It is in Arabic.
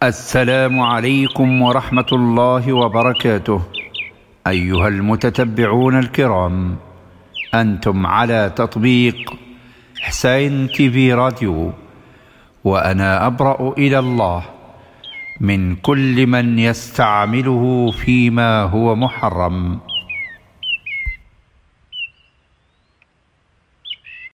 السلام عليكم ورحمة الله وبركاته. أيها المتتبعون الكرام، أنتم على تطبيق حسين تي راديو، وأنا أبرأ إلى الله من كل من يستعمله فيما هو محرم.